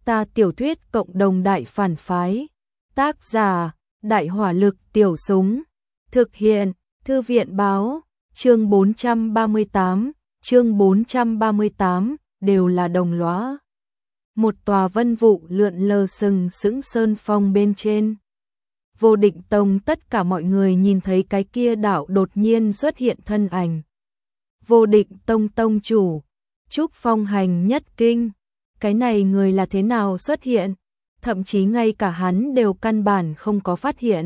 Ta tiểu thuyết cộng đồng đại phản phái. Tác giả: Đại hỏa lực tiểu súng. Thực hiện: Thư viện báo. Chương 438 đều là đồng lõa. Một tòa vân vụ lượn lờ sừng sững sơn phong bên trên. Vô Định Tông tất cả mọi người nhìn thấy cái kia đạo đột nhiên xuất hiện thân ảnh. Vô Định Tông tông chủ, Trúc Phong hành nhất kinh. Cái này người là thế nào xuất hiện? Thậm chí ngay cả hắn đều căn bản không có phát hiện.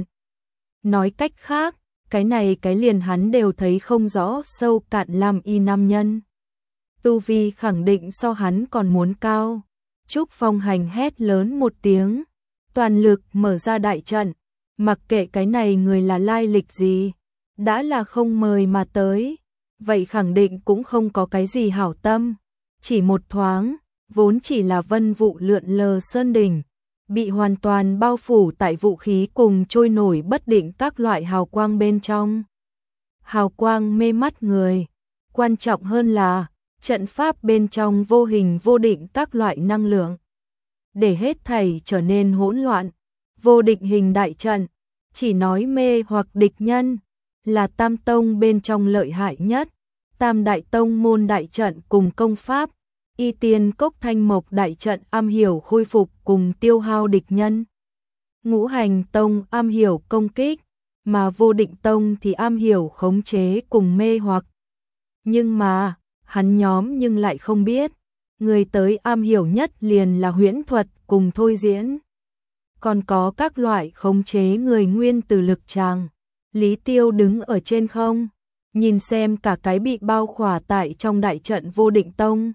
Nói cách khác, cái này cái liền hắn đều thấy không rõ sâu cạn lam y nam nhân. Tu vi khẳng định so hắn còn muốn cao. Trúc Phong hành hét lớn một tiếng, toàn lực mở ra đại trận, mặc kệ cái này người là lai lịch gì, đã là không mời mà tới, vậy khẳng định cũng không có cái gì hảo tâm. Chỉ một thoáng, vốn chỉ là vân vụ lượn lờ sơn đỉnh, bị hoàn toàn bao phủ tại vũ khí cùng trôi nổi bất định các loại hào quang bên trong. Hào quang mê mắt người, quan trọng hơn là trận pháp bên trong vô hình vô định các loại năng lượng. Để hết thảy trở nên hỗn loạn, vô định hình đại trận, chỉ nói mê hoặc địch nhân, là Tam Tông bên trong lợi hại nhất. Tam Đại Tông môn đại trận cùng công pháp, Y Tiên Cốc Thanh Mộc đại trận am hiểu khôi phục cùng tiêu hao địch nhân. Ngũ Hành Tông am hiểu công kích, mà Vô Định Tông thì am hiểu khống chế cùng mê hoặc. Nhưng mà, hắn nhóm nhưng lại không biết, người tới am hiểu nhất liền là huyễn thuật cùng thôi diễn. Còn có các loại khống chế người nguyên từ lực tràng. Lý Tiêu đứng ở trên không, nhìn xem cả cái bị bao khỏa tại trong đại trận Vô Định Tông.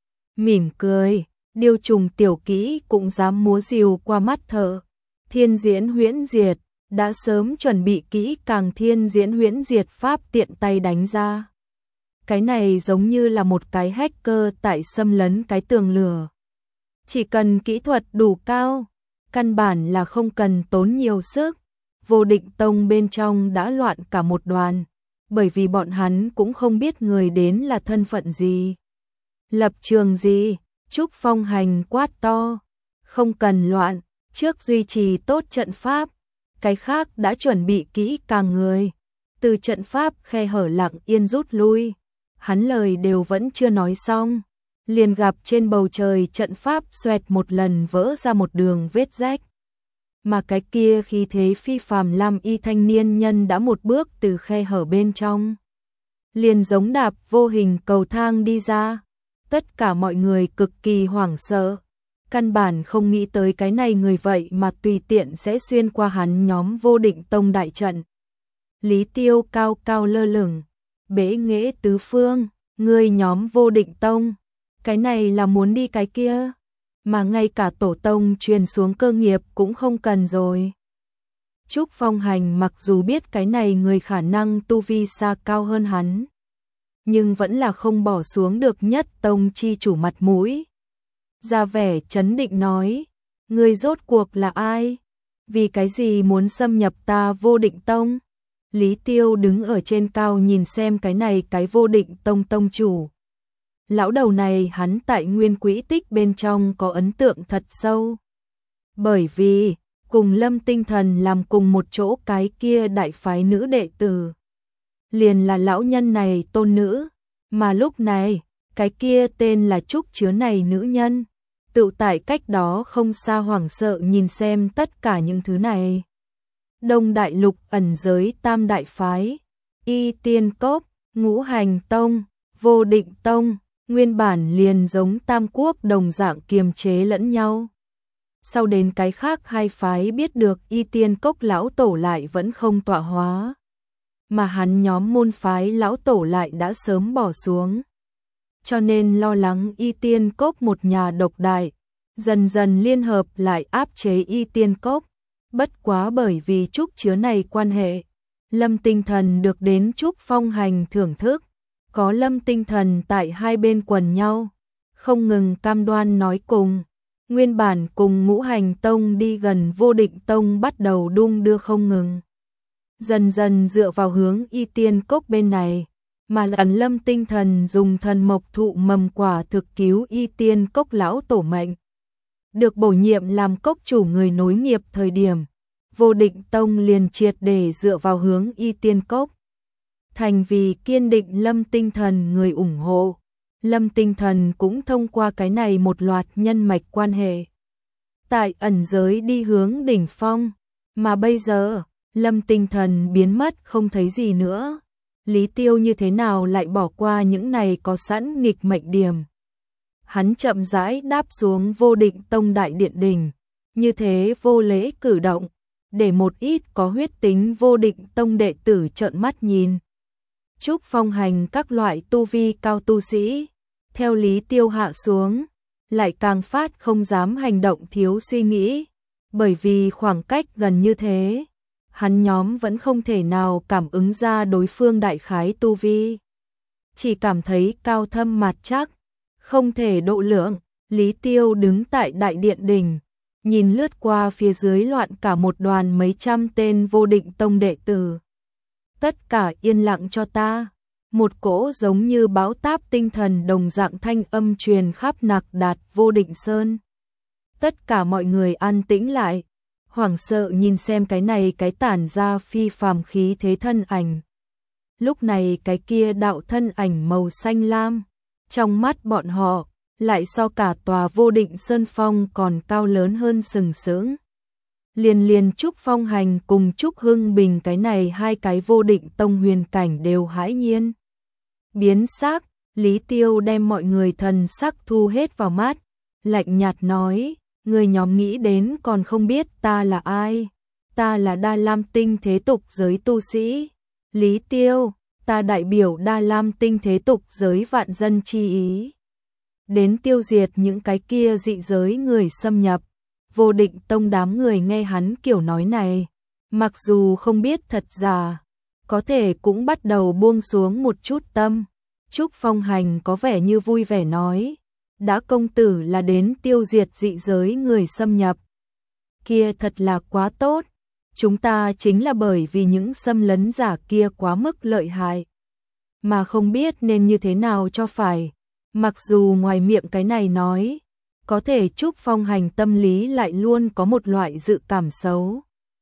Mỉm cười, điêu trùng tiểu kỹ cũng dám múa rìu qua mắt thợ. Thiên diễn huyễn diệt, đã sớm chuẩn bị kỹ càng thiên diễn huyễn diệt pháp tiện tay đánh ra. Cái này giống như là một cái hacker tại xâm lấn cái tường lửa. Chỉ cần kỹ thuật đủ cao, căn bản là không cần tốn nhiều sức. Vô Định Tông bên trong đã loạn cả một đoàn, bởi vì bọn hắn cũng không biết người đến là thân phận gì, lập trường gì. Trúc Phong hành quát to, không cần loạn, trước duy trì tốt trận pháp, cái khác đã chuẩn bị kỹ càng người, từ trận pháp khe hở lặng yên rút lui. Hắn lời đều vẫn chưa nói xong, liền gặp trên bầu trời trận pháp xoẹt một lần vỡ ra một đường vết rách. Mà cái kia khí thế phi phàm lam y thanh niên nhân đã một bước từ khe hở bên trong, liền giống đạp vô hình cầu thang đi ra. Tất cả mọi người cực kỳ hoảng sợ, căn bản không nghĩ tới cái này người vậy mà tùy tiện sẽ xuyên qua hắn nhóm Vô Định Tông đại trận. Lý Tiêu cao cao lơ lửng, bế nghệ tứ phương, người nhóm Vô Định Tông, cái này là muốn đi cái kia, mà ngay cả tổ tông truyền xuống cơ nghiệp cũng không cần rồi. Trúc Phong hành mặc dù biết cái này người khả năng tu vi xa cao hơn hắn, nhưng vẫn là không bỏ xuống được nhất tông chi chủ mặt mũi. Ra vẻ trấn định nói, người rốt cuộc là ai? Vì cái gì muốn xâm nhập ta Vô Định Tông? Lý Tiêu đứng ở trên cao nhìn xem cái này cái Vô Định Tông tông chủ. Lão đầu này hắn tại nguyên quỹ tích bên trong có ấn tượng thật sâu. Bởi vì, cùng Lâm Tinh Thần làm cùng một chỗ cái kia đại phái nữ đệ tử. Liền là lão nhân này tôn nữ, mà lúc này, cái kia tên là Trúc Chứa này nữ nhân. Tự tại cách đó không xa hoảng sợ nhìn xem tất cả những thứ này. Đông Đại Lục ẩn giới Tam Đại Phái, Y Tiên Cốc, Ngũ Hành Tông, Vô Định Tông, nguyên bản liền giống Tam Quốc đồng dạng kiềm chế lẫn nhau. Sau đến cái khác hai phái biết được Y Tiên Cốc lão tổ lại vẫn không tọa hóa, mà hắn nhóm môn phái lão tổ lại đã sớm bỏ xuống. Cho nên lo lắng Y Tiên Cốc một nhà độc đại, dần dần liên hợp lại áp chế Y Tiên Cốc. Bất quá bởi vì Trúc Chứa này quan hệ, Lâm Tinh Thần được đến Trúc Phong hành thưởng thức, có Lâm Tinh Thần tại hai bên quần nhau, không ngừng cam đoan nói cùng. Nguyên bản cùng Ngũ Hành Tông đi gần Vô Định Tông bắt đầu đung đưa không ngừng. Dần dần dựa vào hướng Y Tiên Cốc bên này, mà ẩn Lâm Tinh Thần dùng thần mộc thụ mầm quả thực cứu Y Tiên Cốc lão tổ mệnh. được bổ nhiệm làm cốc chủ người nối nghiệp thời điểm, Vô Định Tông liền triệt để dựa vào hướng Y Tiên Cốc. Thành vì kiên định Lâm Tinh Thần người ủng hộ. Lâm Tinh Thần cũng thông qua cái này một loạt nhân mạch quan hệ. Tại ẩn giới đi hướng đỉnh phong, mà bây giờ, Lâm Tinh Thần biến mất không thấy gì nữa. Lý Tiêu như thế nào lại bỏ qua những này có sẵn nghịch mệnh điểm. Hắn chậm rãi đáp xuống Vô Định Tông đại điện đỉnh, như thế vô lễ cử động, để một ít có huyết tính Vô Định Tông đệ tử trợn mắt nhìn. Trúc Phong Hành các loại tu vi cao tu sĩ, theo Lý Tiêu hạ xuống, lại càng phát không dám hành động thiếu suy nghĩ, bởi vì khoảng cách gần như thế, hắn nhóm vẫn không thể nào cảm ứng ra đối phương đại khái tu vi. Chỉ cảm thấy cao thâm mạt chắc, không thể độ lượng. Lý Tiêu đứng tại đại điện đỉnh, nhìn lướt qua phía dưới loạn cả một đoàn mấy trăm tên Vô Định Tông đệ tử. Tất cả yên lặng cho ta. Một cỗ giống như bão táp tinh thần đồng dạng thanh âm truyền khắp Nạc Đạt Vô Định Sơn. Tất cả mọi người an tĩnh lại, hoảng sợ nhìn xem cái này cái tản ra phi phàm khí thế thân ảnh. Lúc này cái kia đạo thân ảnh màu xanh lam, trong mắt bọn họ, lại so cả tòa Vô Định Sơn Phong còn cao lớn hơn sừng sững. Liền Trúc Phong Hành cùng Trúc Hưng Bình cái này hai cái Vô Định Tông huyền cảnh đều hãi nhiên. Biến sắc, Lý Tiêu đem mọi người thần sắc thu hết vào mắt, lạnh nhạt nói, người nhóm nghĩ đến còn không biết ta là ai, ta là Đa Lam Tinh thế tục giới tu sĩ. Lý Tiêu, ta đại biểu Đa Lam Tinh thế tục giới vạn dân chi ý, đến tiêu diệt những cái kia dị giới người xâm nhập. Vô Định Tông đám người nghe hắn kiểu nói này, mặc dù không biết thật giả, có thể cũng bắt đầu buông xuống một chút tâm. Trúc Phong Hành có vẻ như vui vẻ nói, đã công tử là đến tiêu diệt dị giới người xâm nhập. Kia thật là quá tốt, chúng ta chính là bởi vì những xâm lấn giả kia quá mức lợi hại, mà không biết nên như thế nào cho phải. Mặc dù ngoài miệng cái này nói, có thể Trúc Phong Hành tâm lý lại luôn có một loại dự cảm xấu.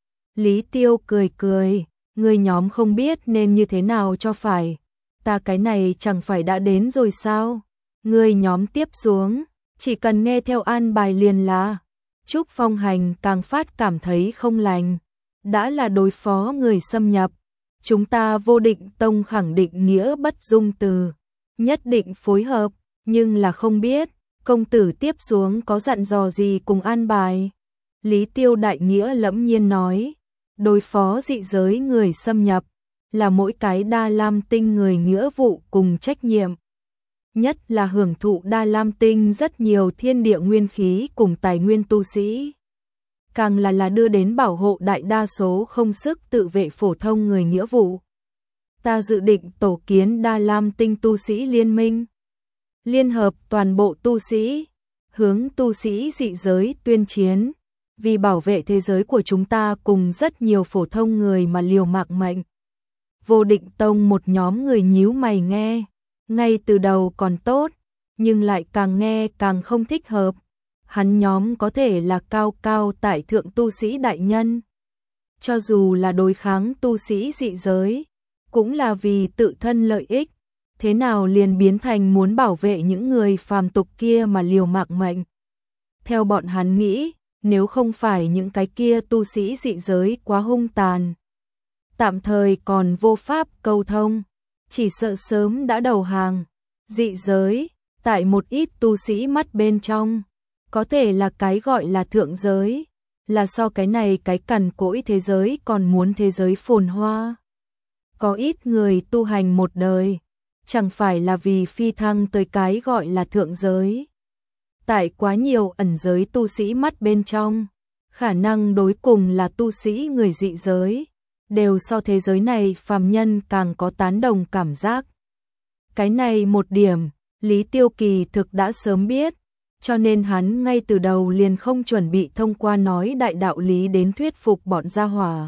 Lý Tiêu cười cười, người nhóm không biết nên như thế nào cho phải, ta cái này chẳng phải đã đến rồi sao? Người nhóm tiếp xuống, chỉ cần nghe theo an bài liền là. Trúc Phong Hành càng phát cảm thấy không lành, đã là đối phó người xâm nhập, chúng ta Vô Định Tông khẳng định nghĩa bất dung từ, nhất định phối hợp, nhưng là không biết công tử tiếp xuống có dặn dò gì cùng an bài. Lý Tiêu đại nghĩa lẫm nhiên nói, đối phó dị giới người xâm nhập là mỗi cái Đa Lam Tinh người nghĩa vụ cùng trách nhiệm, nhất là hưởng thụ Đa Lam Tinh rất nhiều thiên địa nguyên khí cùng tài nguyên tu sĩ, càng là đưa đến bảo hộ đại đa số không sức tự vệ phổ thông người nghĩa vụ. Ta dự định tổ kiến Đa Lam Tinh tu sĩ liên minh, liên hợp toàn bộ tu sĩ, hướng tu sĩ dị giới tuyên chiến, vì bảo vệ thế giới của chúng ta cùng rất nhiều phổ thông người mà liều mạng mệnh. Vô Định Tông một nhóm người nhíu mày nghe, ngay từ đầu còn tốt, nhưng lại càng nghe càng không thích hợp. Hắn nhóm có thể là cao cao tại thượng tu sĩ đại nhân, cho dù là đối kháng tu sĩ dị giới, cũng là vì tự thân lợi ích, thế nào liền biến thành muốn bảo vệ những người phàm tục kia mà liều mạng mệnh. Theo bọn hắn nghĩ, nếu không phải những cái kia tu sĩ dị giới quá hung tàn, tạm thời còn vô pháp câu thông, chỉ sợ sớm đã đầu hàng. Dị giới, tại một ít tu sĩ mắt bên trong, có thể là cái gọi là thượng giới, là so cái này cái cằn cỗi thế giới còn muốn thế giới phồn hoa. Có ít người tu hành một đời, chẳng phải là vì phi thăng tới cái gọi là thượng giới. Tại quá nhiều ẩn giới tu sĩ mắt bên trong, khả năng đối cùng là tu sĩ người dị giới, đều so thế giới này phàm nhân càng có tán đồng cảm giác. Cái này một điểm, Lý Tiêu kỳ thực đã sớm biết, cho nên hắn ngay từ đầu liền không chuẩn bị thông qua nói đại đạo lý đến thuyết phục bọn gia hỏa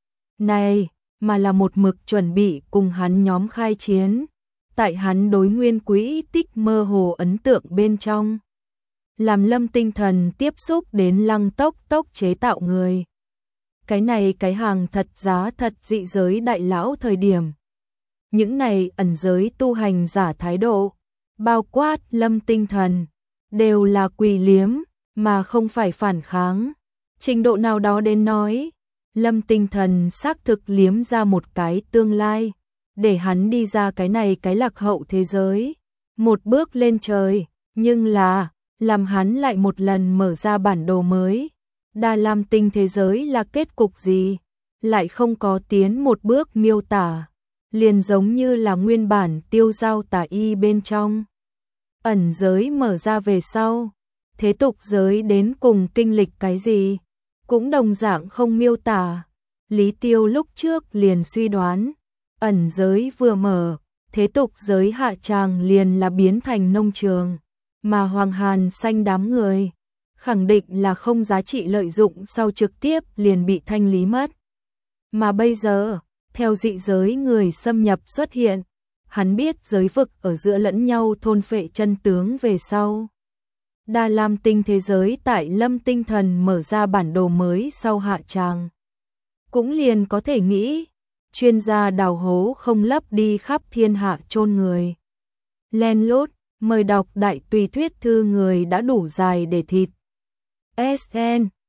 này, mà là một mực chuẩn bị cùng hắn nhóm khai chiến. Tại hắn đối nguyên quỹ tích mơ hồ ấn tượng bên trong, làm Lâm Tinh Thần tiếp xúc đến Lăng Tốc Tốc chế tạo người. Cái này cái hàng thật giá thật dị giới đại lão thời điểm. Những này ẩn giới tu hành giả thái độ, bao quát Lâm Tinh Thần, đều là quỳ liếm, mà không phải phản kháng. Trình độ nào đó đến nói, Lâm Tinh Thần xác thực liếm ra một cái tương lai, để hắn đi ra cái này cái lạc hậu thế giới, một bước lên trời, nhưng là, làm hắn lại một lần mở ra bản đồ mới. Đa Lam Tinh thế giới là kết cục gì? Lại không có tiến một bước miêu tả, liền giống như là nguyên bản tiêu giao tả y bên trong. Ẩn giới mở ra về sau, thế tục giới đến cùng kinh lịch cái gì? Cũng đồng dạng không miêu tả. Lý Tiêu lúc trước liền suy đoán, ẩn giới vừa mở, thế tục giới hạ tràng liền là biến thành nông trường, mà Hoàng Hàn Xanh đám người khẳng định là không giá trị lợi dụng sau trực tiếp liền bị thanh lý mất. Mà bây giờ, theo dị giới người xâm nhập xuất hiện, hắn biết giới vực ở giữa lẫn nhau thôn phệ chân tướng về sau. Đa Lam Tinh thế giới tại Lâm Tinh Thần mở ra bản đồ mới sau hạ tràng. Cũng liền có thể nghĩ, chuyên gia đào hố không lấp đi khắp thiên hạ chôn người. Len lút, mời đọc đại tùy thuyết thư người đã đủ dài để thịt. SN